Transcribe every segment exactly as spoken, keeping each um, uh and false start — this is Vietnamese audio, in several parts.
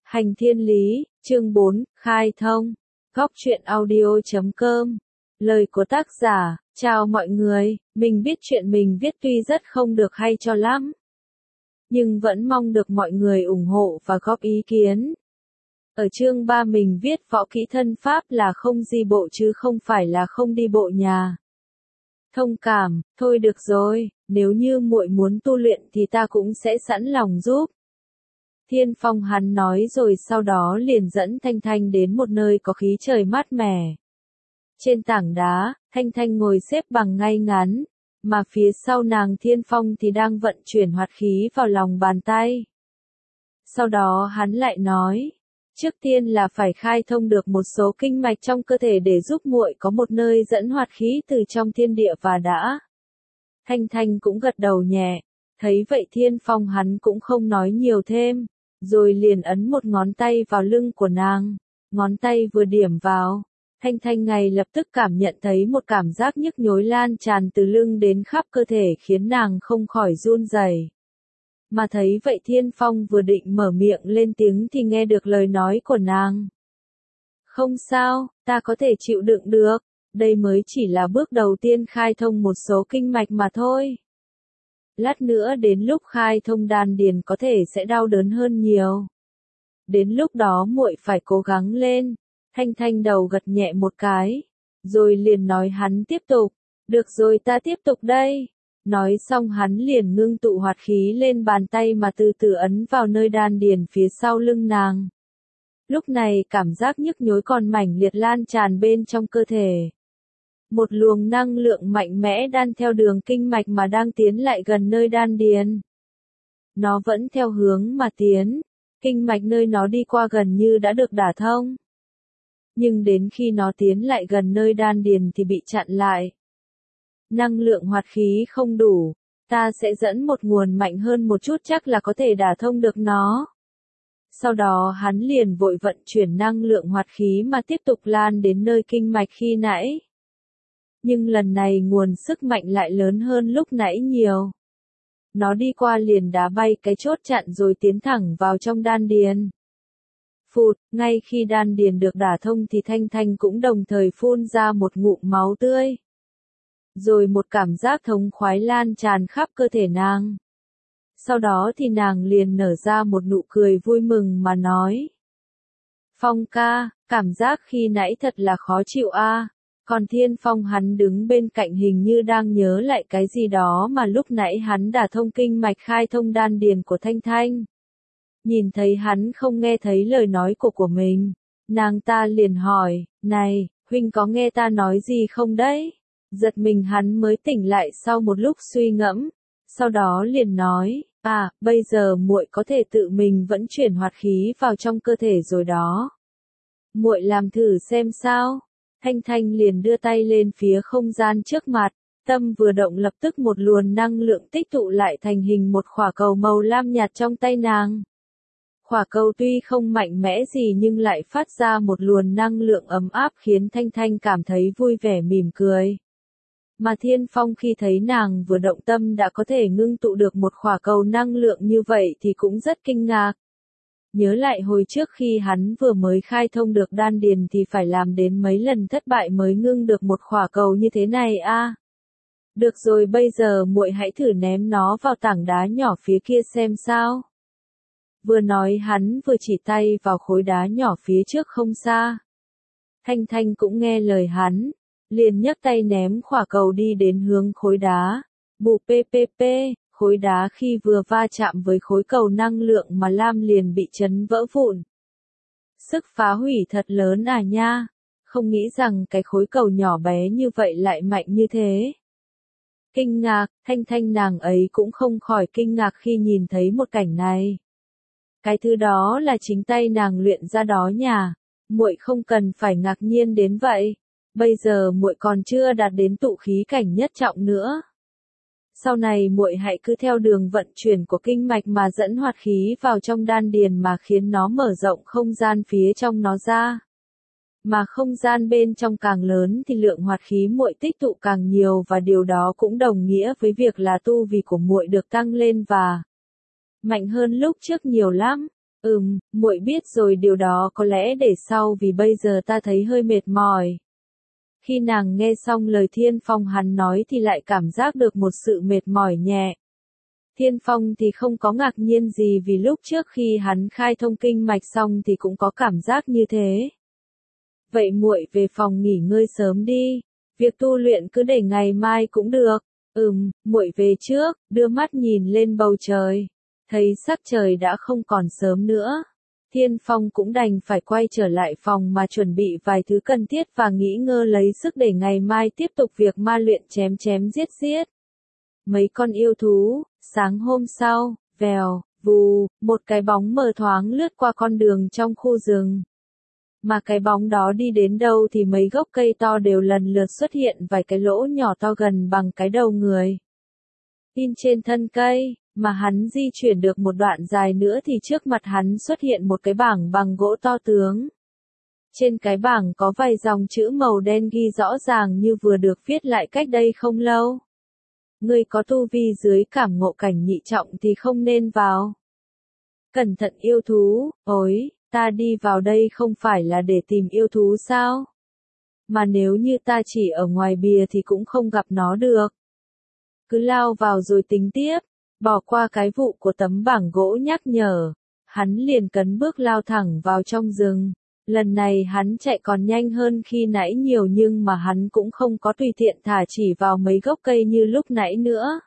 Hành thiên lý, chương bốn, khai thông. Góc truyện audio chấm com. Lời của tác giả, chào mọi người, mình biết chuyện mình viết tuy rất không được hay cho lắm, nhưng vẫn mong được mọi người ủng hộ và góp ý kiến. Ở chương ba mình viết võ kỹ thân pháp là không di bộ chứ không phải là không đi bộ nhà. Thông cảm, thôi được rồi, nếu như muội muốn tu luyện thì ta cũng sẽ sẵn lòng giúp. Thiên Phong hắn nói rồi sau đó liền dẫn Thanh Thanh đến một nơi có khí trời mát mẻ. Trên tảng đá, Thanh Thanh ngồi xếp bằng ngay ngắn, mà phía sau nàng Thiên Phong thì đang vận chuyển hoạt khí vào lòng bàn tay. Sau đó hắn lại nói, trước tiên là phải khai thông được một số kinh mạch trong cơ thể để giúp muội có một nơi dẫn hoạt khí từ trong thiên địa và đã. Thanh Thanh cũng gật đầu nhẹ, thấy vậy Thiên Phong hắn cũng không nói nhiều thêm, rồi liền ấn một ngón tay vào lưng của nàng. Ngón tay vừa điểm vào, Thanh Thanh ngay lập tức cảm nhận thấy một cảm giác nhức nhối lan tràn từ lưng đến khắp cơ thể khiến nàng không khỏi run rẩy. Mà thấy vậy Thiên Phong vừa định mở miệng lên tiếng thì nghe được lời nói của nàng. Không sao, ta có thể chịu đựng được, đây mới chỉ là bước đầu tiên khai thông một số kinh mạch mà thôi. Lát nữa đến lúc khai thông đan điền có thể sẽ đau đớn hơn nhiều. Đến lúc đó muội phải cố gắng lên. Thanh Thanh đầu gật nhẹ một cái, rồi liền nói hắn tiếp tục. Được rồi ta tiếp tục đây. Nói xong hắn liền ngưng tụ hoạt khí lên bàn tay mà từ từ ấn vào nơi đan điền phía sau lưng nàng. Lúc này cảm giác nhức nhối còn mãnh liệt lan tràn bên trong cơ thể. Một luồng năng lượng mạnh mẽ đan theo đường kinh mạch mà đang tiến lại gần nơi đan điền. Nó vẫn theo hướng mà tiến, kinh mạch nơi nó đi qua gần như đã được đả thông. Nhưng đến khi nó tiến lại gần nơi đan điền thì bị chặn lại. Năng lượng hoạt khí không đủ, ta sẽ dẫn một nguồn mạnh hơn một chút chắc là có thể đả thông được nó. Sau đó hắn liền vội vận chuyển năng lượng hoạt khí mà tiếp tục lan đến nơi kinh mạch khi nãy. Nhưng lần này nguồn sức mạnh lại lớn hơn lúc nãy nhiều. Nó đi qua liền đá bay cái chốt chặn rồi tiến thẳng vào trong đan điền. Phụt, ngay khi đan điền được đả thông thì Thanh Thanh cũng đồng thời phun ra một ngụm máu tươi. Rồi một cảm giác thống khoái lan tràn khắp cơ thể nàng. Sau đó thì nàng liền nở ra một nụ cười vui mừng mà nói. Phong ca, cảm giác khi nãy thật là khó chịu a. Còn Thiên Phong hắn đứng bên cạnh hình như đang nhớ lại cái gì đó mà lúc nãy hắn đả thông kinh mạch khai thông đan điền của Thanh Thanh. Nhìn thấy hắn không nghe thấy lời nói của của mình, nàng ta liền hỏi, này, huynh có nghe ta nói gì không đấy? Giật mình hắn mới tỉnh lại sau một lúc suy ngẫm, sau đó liền nói, à, bây giờ muội có thể tự mình vẫn chuyển hoạt khí vào trong cơ thể rồi đó. Muội làm thử xem sao. Thanh Thanh liền đưa tay lên phía không gian trước mặt, tâm vừa động lập tức một luồng năng lượng tích tụ lại thành hình một quả cầu màu lam nhạt trong tay nàng. Quả cầu tuy không mạnh mẽ gì nhưng lại phát ra một luồng năng lượng ấm áp khiến Thanh Thanh cảm thấy vui vẻ mỉm cười. Mà Thiên Phong khi thấy nàng vừa động tâm đã có thể ngưng tụ được một quả cầu năng lượng như vậy thì cũng rất kinh ngạc. Nhớ lại hồi trước khi hắn vừa mới khai thông được đan điền thì phải làm đến mấy lần thất bại mới ngưng được một quả cầu như thế này a. À. Được rồi bây giờ muội hãy thử ném nó vào tảng đá nhỏ phía kia xem sao. Vừa nói hắn vừa chỉ tay vào khối đá nhỏ phía trước không xa. Thanh Thanh cũng nghe lời hắn, liền nhấc tay ném quả cầu đi đến hướng khối đá. Bù pê pê pê. Khối đá khi vừa va chạm với khối cầu năng lượng mà lam liền bị chấn vỡ vụn. Sức phá hủy thật lớn à nha, không nghĩ rằng cái khối cầu nhỏ bé như vậy lại mạnh như thế. Kinh ngạc, Thanh Thanh nàng ấy cũng không khỏi kinh ngạc khi nhìn thấy một cảnh này. Cái thứ đó là chính tay nàng luyện ra đó nhà, muội không cần phải ngạc nhiên đến vậy, bây giờ muội còn chưa đạt đến tụ khí cảnh nhất trọng nữa. Sau này muội hãy cứ theo đường vận chuyển của kinh mạch mà dẫn hoạt khí vào trong đan điền mà khiến nó mở rộng không gian phía trong nó ra. Mà không gian bên trong càng lớn thì lượng hoạt khí muội tích tụ càng nhiều và điều đó cũng đồng nghĩa với việc là tu vi của muội được tăng lên và mạnh hơn lúc trước nhiều lắm. Ừm, muội biết rồi, điều đó có lẽ để sau vì bây giờ ta thấy hơi mệt mỏi. Khi nàng nghe xong lời Thiên Phong hắn nói thì lại cảm giác được một sự mệt mỏi nhẹ. Thiên Phong thì không có ngạc nhiên gì vì lúc trước khi hắn khai thông kinh mạch xong thì cũng có cảm giác như thế. Vậy muội về phòng nghỉ ngơi sớm đi, việc tu luyện cứ để ngày mai cũng được. Ừm, muội về trước, đưa mắt nhìn lên bầu trời, thấy sắc trời đã không còn sớm nữa. Thiên Phong cũng đành phải quay trở lại phòng mà chuẩn bị vài thứ cần thiết và nghỉ ngơi lấy sức để ngày mai tiếp tục việc ma luyện chém chém giết giết. Mấy con yêu thú, sáng hôm sau, vèo, vù, một cái bóng mờ thoáng lướt qua con đường trong khu rừng. Mà cái bóng đó đi đến đâu thì mấy gốc cây to đều lần lượt xuất hiện vài cái lỗ nhỏ to gần bằng cái đầu người. In trên thân cây, mà hắn di chuyển được một đoạn dài nữa thì trước mặt hắn xuất hiện một cái bảng bằng gỗ to tướng. Trên cái bảng có vài dòng chữ màu đen ghi rõ ràng như vừa được viết lại cách đây không lâu. Người có tu vi dưới cảm ngộ cảnh nhị trọng thì không nên vào. Cẩn thận yêu thú, ối, ta đi vào đây không phải là để tìm yêu thú sao? Mà nếu như ta chỉ ở ngoài bìa thì cũng không gặp nó được. Cứ lao vào rồi tính tiếp, bỏ qua cái vụ của tấm bảng gỗ nhắc nhở. Hắn liền cấn bước lao thẳng vào trong rừng. Lần này hắn chạy còn nhanh hơn khi nãy nhiều nhưng mà hắn cũng không có tùy tiện thả chỉ vào mấy gốc cây như lúc nãy nữa.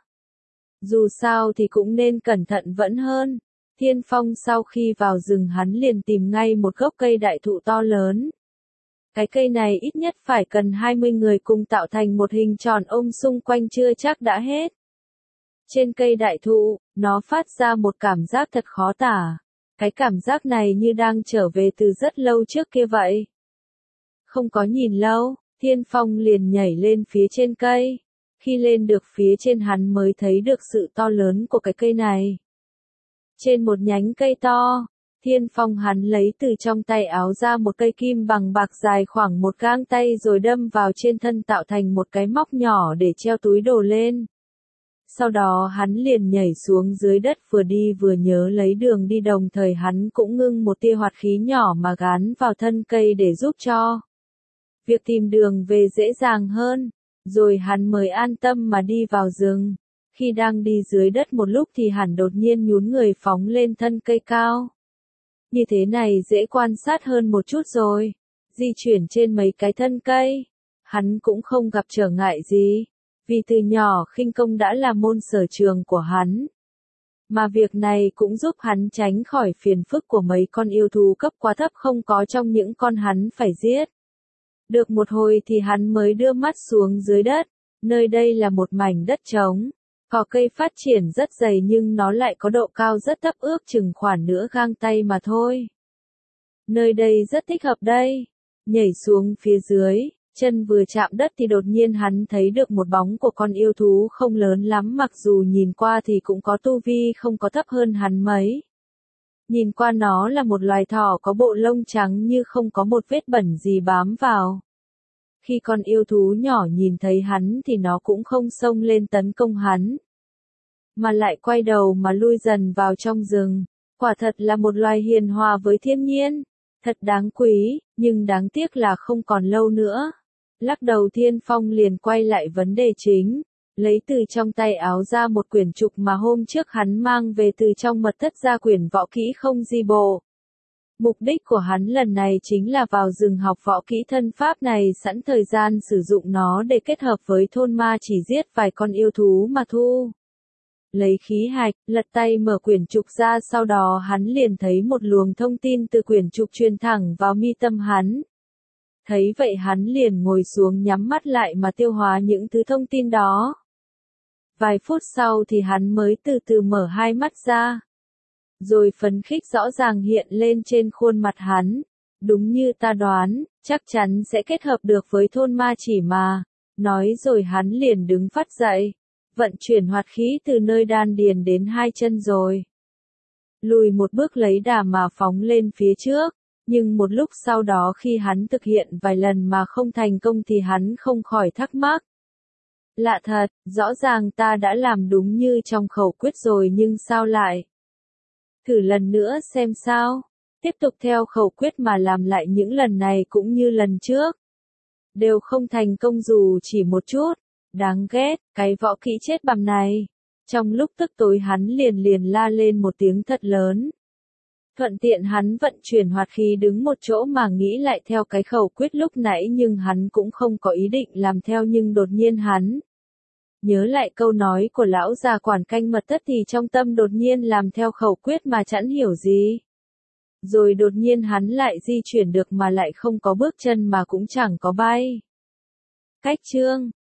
Dù sao thì cũng nên cẩn thận vẫn hơn. Thiên Phong sau khi vào rừng hắn liền tìm ngay một gốc cây đại thụ to lớn. Cái cây này ít nhất phải cần hai mươi người cùng tạo thành một hình tròn ôm xung quanh chưa chắc đã hết. Trên cây đại thụ, nó phát ra một cảm giác thật khó tả. Cái cảm giác này như đang trở về từ rất lâu trước kia vậy. Không có nhìn lâu, Thiên Phong liền nhảy lên phía trên cây. Khi lên được phía trên hắn mới thấy được sự to lớn của cái cây này. Trên một nhánh cây to, Thiên Phong hắn lấy từ trong tay áo ra một cây kim bằng bạc dài khoảng một gang tay rồi đâm vào trên thân tạo thành một cái móc nhỏ để treo túi đồ lên. Sau đó hắn liền nhảy xuống dưới đất vừa đi vừa nhớ lấy đường đi đồng thời hắn cũng ngưng một tia hoạt khí nhỏ mà gán vào thân cây để giúp cho việc tìm đường về dễ dàng hơn, rồi hắn mới an tâm mà đi vào rừng. Khi đang đi dưới đất một lúc thì hắn đột nhiên nhún người phóng lên thân cây cao. Như thế này dễ quan sát hơn một chút rồi. Di chuyển trên mấy cái thân cây, hắn cũng không gặp trở ngại gì. Vì từ nhỏ khinh công đã là môn sở trường của hắn. Mà việc này cũng giúp hắn tránh khỏi phiền phức của mấy con yêu thú cấp quá thấp không có trong những con hắn phải giết. Được một hồi thì hắn mới đưa mắt xuống dưới đất. Nơi đây là một mảnh đất trống. Cỏ cây phát triển rất dày nhưng nó lại có độ cao rất thấp ước chừng khoảng nửa gang tay mà thôi. Nơi đây rất thích hợp đây. Nhảy xuống phía dưới. Chân vừa chạm đất thì đột nhiên hắn thấy được một bóng của con yêu thú không lớn lắm mặc dù nhìn qua thì cũng có tu vi không có thấp hơn hắn mấy. Nhìn qua nó là một loài thỏ có bộ lông trắng như không có một vết bẩn gì bám vào. Khi con yêu thú nhỏ nhìn thấy hắn thì nó cũng không xông lên tấn công hắn, mà lại quay đầu mà lui dần vào trong rừng. Quả thật là một loài hiền hòa với thiên nhiên. Thật đáng quý, nhưng đáng tiếc là không còn lâu nữa. Lắc đầu Thiên Phong liền quay lại vấn đề chính, lấy từ trong tay áo ra một quyển trục mà hôm trước hắn mang về từ trong mật thất ra quyển võ kỹ không di bộ. Mục đích của hắn lần này chính là vào rừng học võ kỹ thân pháp này sẵn thời gian sử dụng nó để kết hợp với thôn ma chỉ giết vài con yêu thú mà thu. Lấy khí hạch, lật tay mở quyển trục ra sau đó hắn liền thấy một luồng thông tin từ quyển trục truyền thẳng vào mi tâm hắn. Thấy vậy hắn liền ngồi xuống nhắm mắt lại mà tiêu hóa những thứ thông tin đó. Vài phút sau thì hắn mới từ từ mở hai mắt ra. Rồi phấn khích rõ ràng hiện lên trên khuôn mặt hắn. Đúng như ta đoán, chắc chắn sẽ kết hợp được với thôn ma chỉ mà. Nói rồi hắn liền đứng phắt dậy. Vận chuyển hoạt khí từ nơi đan điền đến hai chân rồi. Lùi một bước lấy đà mà phóng lên phía trước. Nhưng một lúc sau đó khi hắn thực hiện vài lần mà không thành công thì hắn không khỏi thắc mắc. Lạ thật, rõ ràng ta đã làm đúng như trong khẩu quyết rồi nhưng sao lại Thử lần nữa xem sao. Tiếp tục theo khẩu quyết mà làm lại những lần này cũng như lần trước. Đều không thành công dù chỉ một chút. Đáng ghét, cái võ kỹ chết bằm này. Trong lúc tức tối hắn liền liền la lên một tiếng thật lớn. Thuận tiện hắn vận chuyển hoạt khí đứng một chỗ mà nghĩ lại theo cái khẩu quyết lúc nãy nhưng hắn cũng không có ý định làm theo nhưng đột nhiên hắn. Nhớ lại câu nói của lão già quản canh mật thất thì trong tâm đột nhiên làm theo khẩu quyết mà chẳng hiểu gì. Rồi đột nhiên hắn lại di chuyển được mà lại không có bước chân mà cũng chẳng có bay. Cách chương